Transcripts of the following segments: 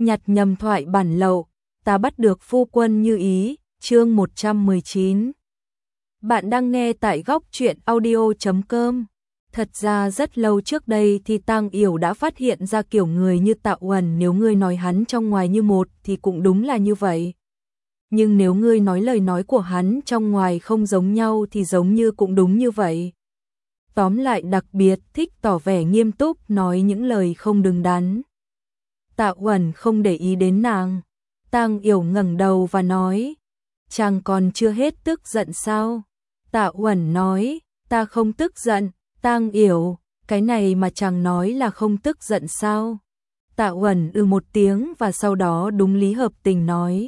Nhặt nhầm thoại bản lậu, ta bắt được phu quân như ý, chương 119. Bạn đang nghe tại góc truyện audio.com. Thật ra rất lâu trước đây thì Tang Yểu đã phát hiện ra kiểu người như Tạ Uẩn, nếu ngươi nói hắn trong ngoài như một thì cũng đúng là như vậy. Nhưng nếu ngươi nói lời nói của hắn trong ngoài không giống nhau thì giống như cũng đúng như vậy. Tóm lại đặc biệt thích tỏ vẻ nghiêm túc, nói những lời không đứng đắn. Tạ Uẩn không để ý đến nàng. Tang Yểu ngẩng đầu và nói, chàng còn chưa hết tức giận sao? Tạ Uẩn nói, ta không tức giận. Tang Yểu, cái này mà chàng nói là không tức giận sao? Tạ Uẩn một tiếng và sau đó đúng lý hợp tình nói,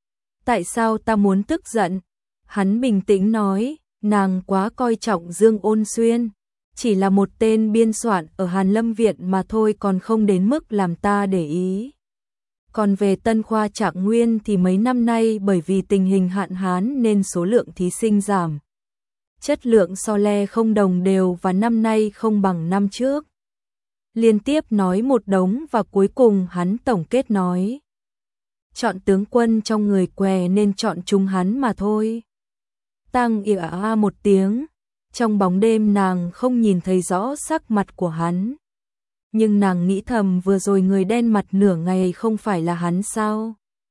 tại sao ta muốn tức giận? Hắn bình tĩnh nói, nàng quá coi trọng Dương Ôn Xuyên, chỉ là một tên biên soạn ở Hàn Lâm Viện mà thôi, còn không đến mức làm ta để ý. Còn về Tân Khoa Trạng Nguyên thì mấy năm nay bởi vì tình hình hạn hán nên số lượng thí sinh giảm. Chất lượng so le không đồng đều và năm nay không bằng năm trước. Liên tiếp nói một đống và cuối cùng hắn tổng kết nói, chọn tướng quân trong người què nên chọn chúng hắn mà thôi. Tang Yểu một tiếng, trong bóng đêm nàng không nhìn thấy rõ sắc mặt của hắn. Nhưng nàng nghĩ thầm vừa rồi người đen mặt nửa ngày không phải là hắn sao?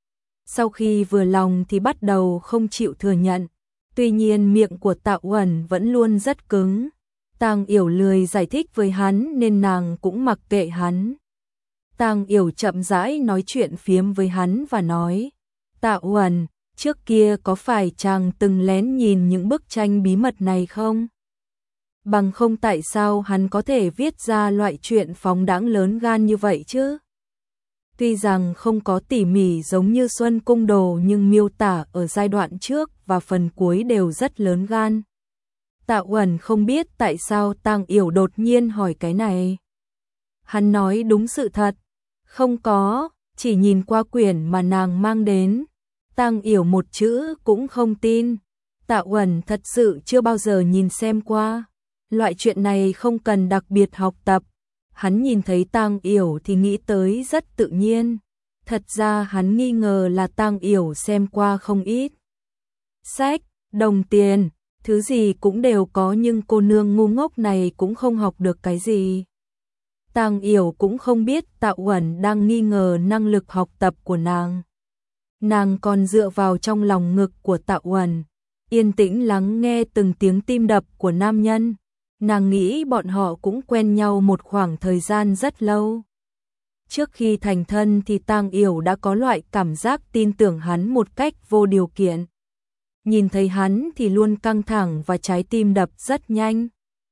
Sau khi vừa lòng thì bắt đầu không chịu thừa nhận. Tuy nhiên miệng của Tạ Uẩn vẫn luôn rất cứng. Tang Yểu lười giải thích với hắn nên nàng cũng mặc kệ hắn. Tang Yểu chậm rãi nói chuyện phiếm với hắn và nói, Tạ Uẩn, trước kia có phải chàng từng lén nhìn những bức tranh bí mật này không? Bằng không tại sao hắn có thể viết ra loại chuyện phóng đãng lớn gan như vậy chứ? Tuy rằng không có tỉ mỉ giống như Xuân Cung Đồ nhưng miêu tả ở giai đoạn trước và phần cuối đều rất lớn gan. Tạ Uẩn không biết tại sao Tang Yểu đột nhiên hỏi cái này. Hắn nói đúng sự thật. Không có, chỉ nhìn qua quyển mà nàng mang đến. Tang Yểu một chữ cũng không tin. Tạ Uẩn thật sự chưa bao giờ nhìn xem qua. Loại chuyện này không cần đặc biệt học tập. Hắn nhìn thấy Tang Yểu thì nghĩ tới rất tự nhiên. Thật ra hắn nghi ngờ là Tang Yểu xem qua không ít sách, đồng tiền, thứ gì cũng đều có nhưng cô nương ngu ngốc này cũng không học được cái gì. Tang Yểu cũng không biết Tạ Uẩn đang nghi ngờ năng lực học tập của nàng. Nàng còn dựa vào trong lòng ngực của Tạ Uẩn, yên tĩnh lắng nghe từng tiếng tim đập của nam nhân. Nàng nghĩ bọn họ cũng quen nhau một khoảng thời gian rất lâu. Trước khi thành thân thì Tang Yểu đã có loại cảm giác tin tưởng hắn một cách vô điều kiện. Nhìn thấy hắn thì luôn căng thẳng và trái tim đập rất nhanh.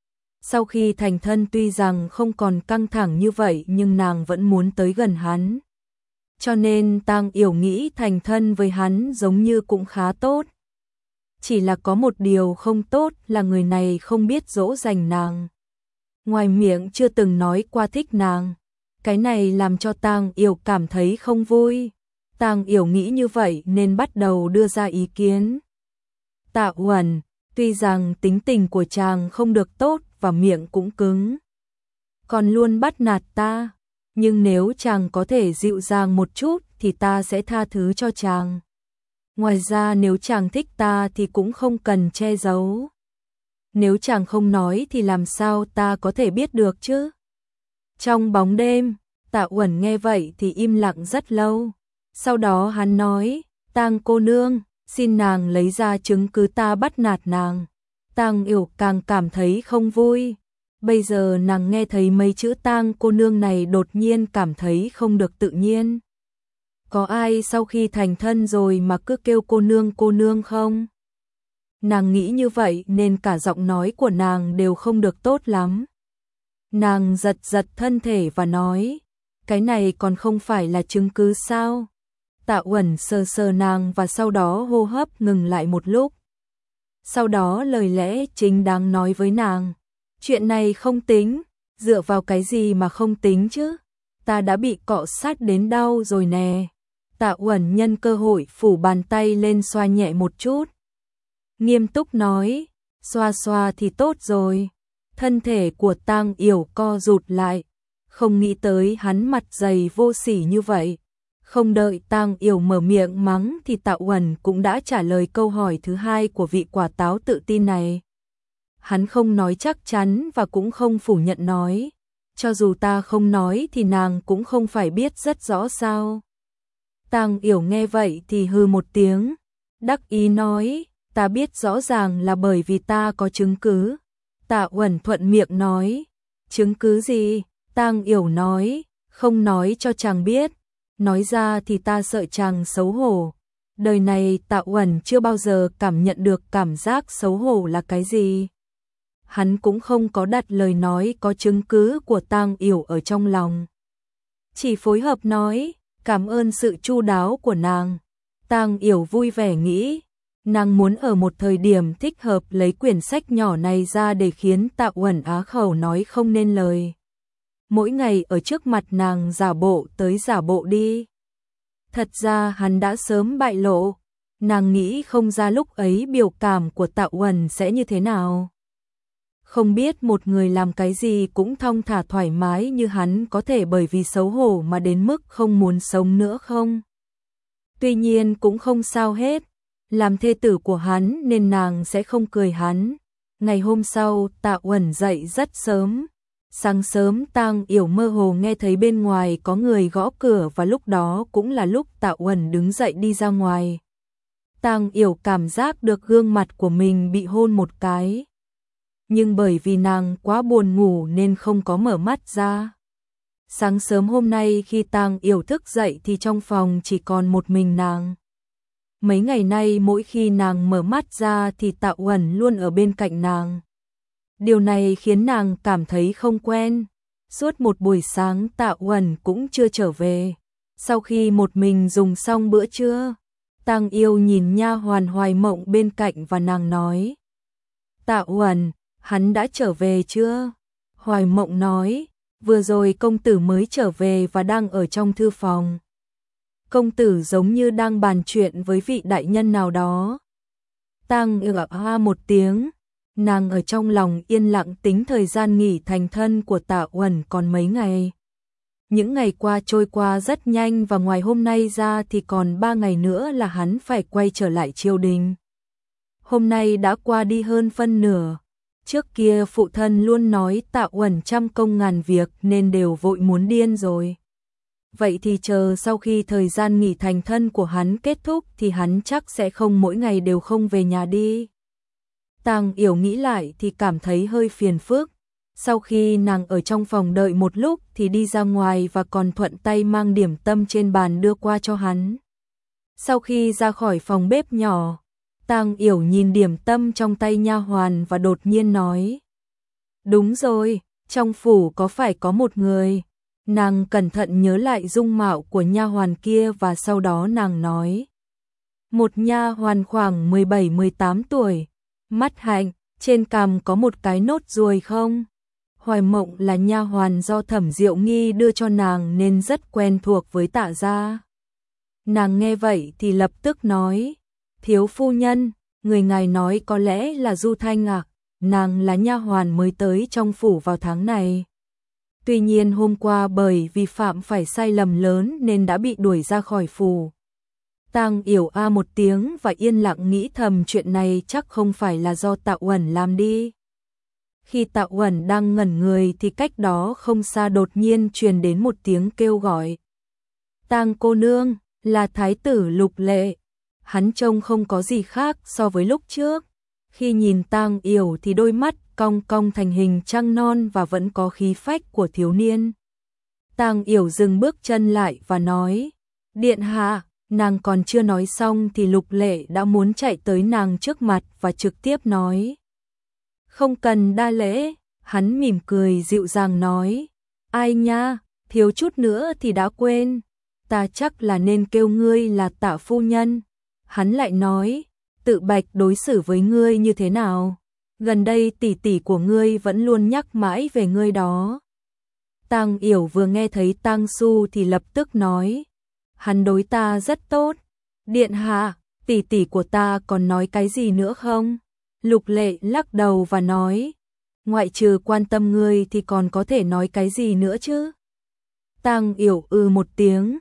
Sau khi thành thân tuy rằng không còn căng thẳng như vậy nhưng nàng vẫn muốn tới gần hắn. Cho nên Tang Yểu nghĩ thành thân với hắn giống như cũng khá tốt. Chỉ là có một điều không tốt là người này không biết dỗ dành nàng. Ngoài miệng chưa từng nói qua thích nàng. Cái này làm cho Tang Yểu cảm thấy không vui. Tang Yểu nghĩ như vậy nên bắt đầu đưa ra ý kiến. Tạ Uẩn, tuy rằng tính tình của chàng không được tốt và miệng cũng cứng, còn luôn bắt nạt ta, nhưng nếu chàng có thể dịu dàng một chút thì ta sẽ tha thứ cho chàng. Ngoài ra nếu chàng thích ta thì cũng không cần che giấu. Nếu chàng không nói thì làm sao ta có thể biết được chứ? Trong bóng đêm, Tạ Uẩn nghe vậy thì im lặng rất lâu. Sau đó hắn nói, Tang cô nương, xin nàng lấy ra chứng cứ ta bắt nạt nàng. Tang Yểu càng cảm thấy không vui. Bây giờ nàng nghe thấy mấy chữ Tang cô nương này đột nhiên cảm thấy không được tự nhiên. Có ai sau khi thành thân rồi mà cứ kêu cô nương không? Nàng nghĩ như vậy nên cả giọng nói của nàng đều không được tốt lắm. Nàng giật giật thân thể và nói, cái này còn không phải là chứng cứ sao? Tạ Uẩn sờ sờ nàng và sau đó hô hấp ngừng lại một lúc. Sau đó lời lẽ chính đáng nói với nàng, chuyện này không tính, dựa vào cái gì mà không tính chứ? Ta đã bị cọ sát đến đau rồi nè. Tạ Uẩn nhân cơ hội phủ bàn tay lên xoa nhẹ một chút. Nghiêm túc nói, xoa xoa thì tốt rồi. Thân thể của Tang Yểu co rụt lại, không nghĩ tới hắn mặt dày vô sỉ như vậy. Không đợi Tang Yểu mở miệng mắng thì Tạ Uẩn cũng đã trả lời câu hỏi thứ hai của vị quả táo tự tin này. Hắn không nói chắc chắn và cũng không phủ nhận nói, cho dù ta không nói thì nàng cũng không phải biết rất rõ sao. Tang Yểu nghe vậy thì hừ một tiếng, đắc ý nói, ta biết rõ ràng là bởi vì ta có chứng cứ. Tạ Uẩn thuận miệng nói, chứng cứ gì? Tang Yểu nói, không nói cho chàng biết, nói ra thì ta sợ chàng xấu hổ. Đời này Tạ Uẩn chưa bao giờ cảm nhận được cảm giác xấu hổ là cái gì. Hắn cũng không có đặt lời nói có chứng cứ của Tang Yểu ở trong lòng. Chỉ phối hợp nói, cảm ơn sự chu đáo của nàng. Tang Yểu vui vẻ nghĩ, nàng muốn ở một thời điểm thích hợp lấy quyển sách nhỏ này ra để khiến Tạ Uẩn á khẩu nói không nên lời. Mỗi ngày ở trước mặt nàng giả bộ tới giả bộ đi. Thật ra hắn đã sớm bại lộ, nàng nghĩ không ra lúc ấy biểu cảm của Tạ Uẩn sẽ như thế nào. Không biết một người làm cái gì cũng thong thả thoải mái như hắn có thể bởi vì xấu hổ mà đến mức không muốn sống nữa không? Tuy nhiên cũng không sao hết, làm thê tử của hắn nên nàng sẽ không cười hắn. Ngày hôm sau, Tạ Uẩn dậy rất sớm. Sáng sớm Tang Yểu mơ hồ nghe thấy bên ngoài có người gõ cửa và lúc đó cũng là lúc Tạ Uẩn đứng dậy đi ra ngoài. Tang Yểu cảm giác được gương mặt của mình bị hôn một cái. Nhưng bởi vì nàng quá buồn ngủ nên không có mở mắt ra. Sáng sớm hôm nay khi Tang Yểu thức dậy thì trong phòng chỉ còn một mình nàng. Mấy ngày nay mỗi khi nàng mở mắt ra thì Tạ Uẩn luôn ở bên cạnh nàng. Điều này khiến nàng cảm thấy không quen. Suốt một buổi sáng Tạ Uẩn cũng chưa trở về. Sau khi một mình dùng xong bữa trưa, Tang Yêu nhìn nha hoàn Hoài Mộng bên cạnh và nàng nói, Tạ Uẩn, hắn đã trở về chưa? Hoài Mộng nói, vừa rồi công tử mới trở về và đang ở trong thư phòng. Công tử giống như đang bàn chuyện với vị đại nhân nào đó. Tang Yêu ha một tiếng, nàng ở trong lòng yên lặng tính thời gian nghỉ thành thân của Tạ Uẩn còn mấy ngày. Những ngày qua trôi qua rất nhanh và ngoài hôm nay ra thì còn 3 ngày nữa là hắn phải quay trở lại triều đình. Hôm nay đã qua đi hơn phân nửa. Trước kia phụ thân luôn nói Tạ Uẩn trăm công ngàn việc nên đều vội muốn điên rồi. Vậy thì chờ sau khi thời gian nghỉ thành thân của hắn kết thúc thì hắn chắc sẽ không mỗi ngày đều không về nhà đi. Tang Yểu nghĩ lại thì cảm thấy hơi phiền phức. Sau khi nàng ở trong phòng đợi một lúc thì đi ra ngoài và còn thuận tay mang điểm tâm trên bàn đưa qua cho hắn. Sau khi ra khỏi phòng bếp nhỏ, Tang Yểu nhìn điểm tâm trong tay nha hoàn và đột nhiên nói, đúng rồi, trong phủ có phải có một người. Nàng cẩn thận nhớ lại dung mạo của nha hoàn kia và sau đó nàng nói, một nha hoàn khoảng 17-18 tuổi, mắt hạnh, trên cằm có một cái nốt ruồi không? Hoài Mộng là nha hoàn do Thẩm Diệu Nghi đưa cho nàng nên rất quen thuộc với Tạ gia. Nàng nghe vậy thì lập tức nói, thiếu phu nhân, người ngài nói có lẽ là Du Thanh à? Nàng là nha hoàn mới tới trong phủ vào tháng này. Tuy nhiên hôm qua bởi vì phạm phải sai lầm lớn nên đã bị đuổi ra khỏi phủ. Tang Yểu a một tiếng và yên lặng nghĩ thầm chuyện này chắc không phải là do Tạ Uẩn làm đi. Khi Tạ Uẩn đang ngẩn người thì cách đó không xa đột nhiên truyền đến một tiếng kêu gọi. Tang cô nương, là thái tử Lục Lệ. Hắn trông không có gì khác so với lúc trước. Khi nhìn Tang Yểu thì đôi mắt cong cong thành hình trăng non và vẫn có khí phách của thiếu niên. Tang Yểu dừng bước chân lại và nói, điện hạ. Nàng còn chưa nói xong thì Lục Lệ đã muốn chạy tới nàng trước mặt và trực tiếp nói, không cần đa lễ. Hắn mỉm cười dịu dàng nói, ai nha, thiếu chút nữa thì đã quên, ta chắc là nên kêu ngươi là Tạ phu nhân. Hắn lại nói, Tự Bạch đối xử với ngươi như thế nào? Gần đây tỷ tỷ của ngươi vẫn luôn nhắc mãi về ngươi đó. Tang Yểu vừa nghe thấy Tang Su thì lập tức nói, hắn đối ta rất tốt. Điện hạ, tỷ tỷ của ta còn nói cái gì nữa không? Lục Lệ lắc đầu và nói, ngoại trừ quan tâm ngươi thì còn có thể nói cái gì nữa chứ? Tang Yểu một tiếng,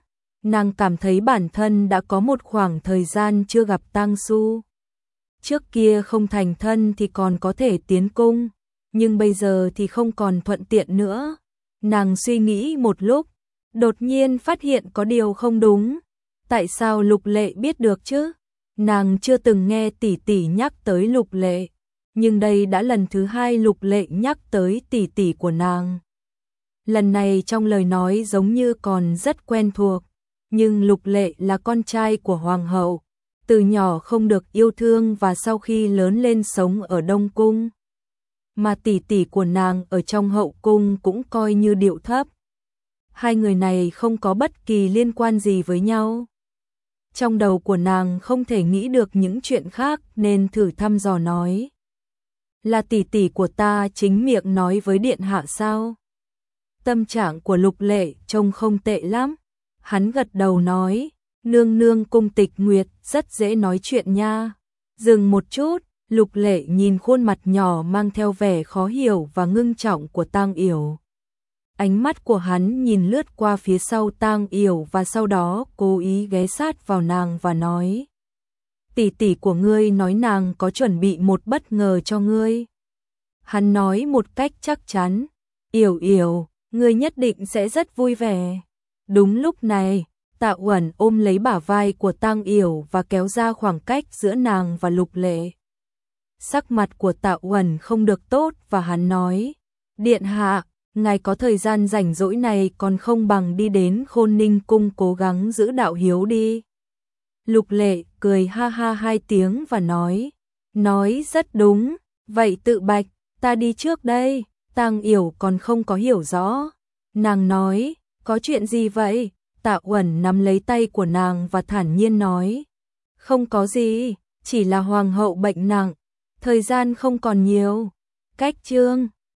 nàng cảm thấy bản thân đã có một khoảng thời gian chưa gặp Tang Su. Trước kia không thành thân thì còn có thể tiến cung, nhưng bây giờ thì không còn thuận tiện nữa. Nàng suy nghĩ một lúc, đột nhiên phát hiện có điều không đúng. Tại sao Lục Lệ biết được chứ? Nàng chưa từng nghe tỷ tỷ nhắc tới Lục Lệ, nhưng đây đã lần thứ hai Lục Lệ nhắc tới tỷ tỷ của nàng. Lần này trong lời nói giống như còn rất quen thuộc, nhưng Lục Lệ là con trai của hoàng hậu, từ nhỏ không được yêu thương và sau khi lớn lên sống ở Đông Cung. Mà tỷ tỷ của nàng ở trong hậu cung cũng coi như điệu thấp. Hai người này không có bất kỳ liên quan gì với nhau. Trong đầu của nàng không thể nghĩ được những chuyện khác nên thử thăm dò nói. Là tỷ tỷ của ta chính miệng nói với điện hạ sao? Tâm trạng của Lục Lệ trông không tệ lắm. Hắn gật đầu nói, nương nương Cung Tịch Nguyệt rất dễ nói chuyện nha. Dừng một chút, Lục Lệ nhìn khuôn mặt nhỏ mang theo vẻ khó hiểu và ngưng trọng của Tang Yểu. Ánh mắt của hắn nhìn lướt qua phía sau Tang Yểu và sau đó cố ý ghé sát vào nàng và nói. Tỷ tỷ của ngươi nói nàng có chuẩn bị một bất ngờ cho ngươi. Hắn nói một cách chắc chắn, Yểu Yểu, ngươi nhất định sẽ rất vui vẻ. Đúng lúc này, Tạ Uẩn ôm lấy bả vai của Tang Yểu và kéo ra khoảng cách giữa nàng và Lục Lệ. Sắc mặt của Tạ Uẩn không được tốt và hắn nói, điện hạ, ngài có thời gian rảnh rỗi này còn không bằng đi đến Khôn Ninh cung cố gắng giữ đạo hiếu đi. Lục Lệ cười ha ha hai tiếng và nói rất đúng, vậy tự bạch, ta đi trước đây. Tang Yểu còn không có hiểu rõ. Nàng nói, có chuyện gì vậy? Tạ Uẩn nắm lấy tay của nàng và thản nhiên nói, không có gì, chỉ là hoàng hậu bệnh nặng, thời gian không còn nhiều. Cách chương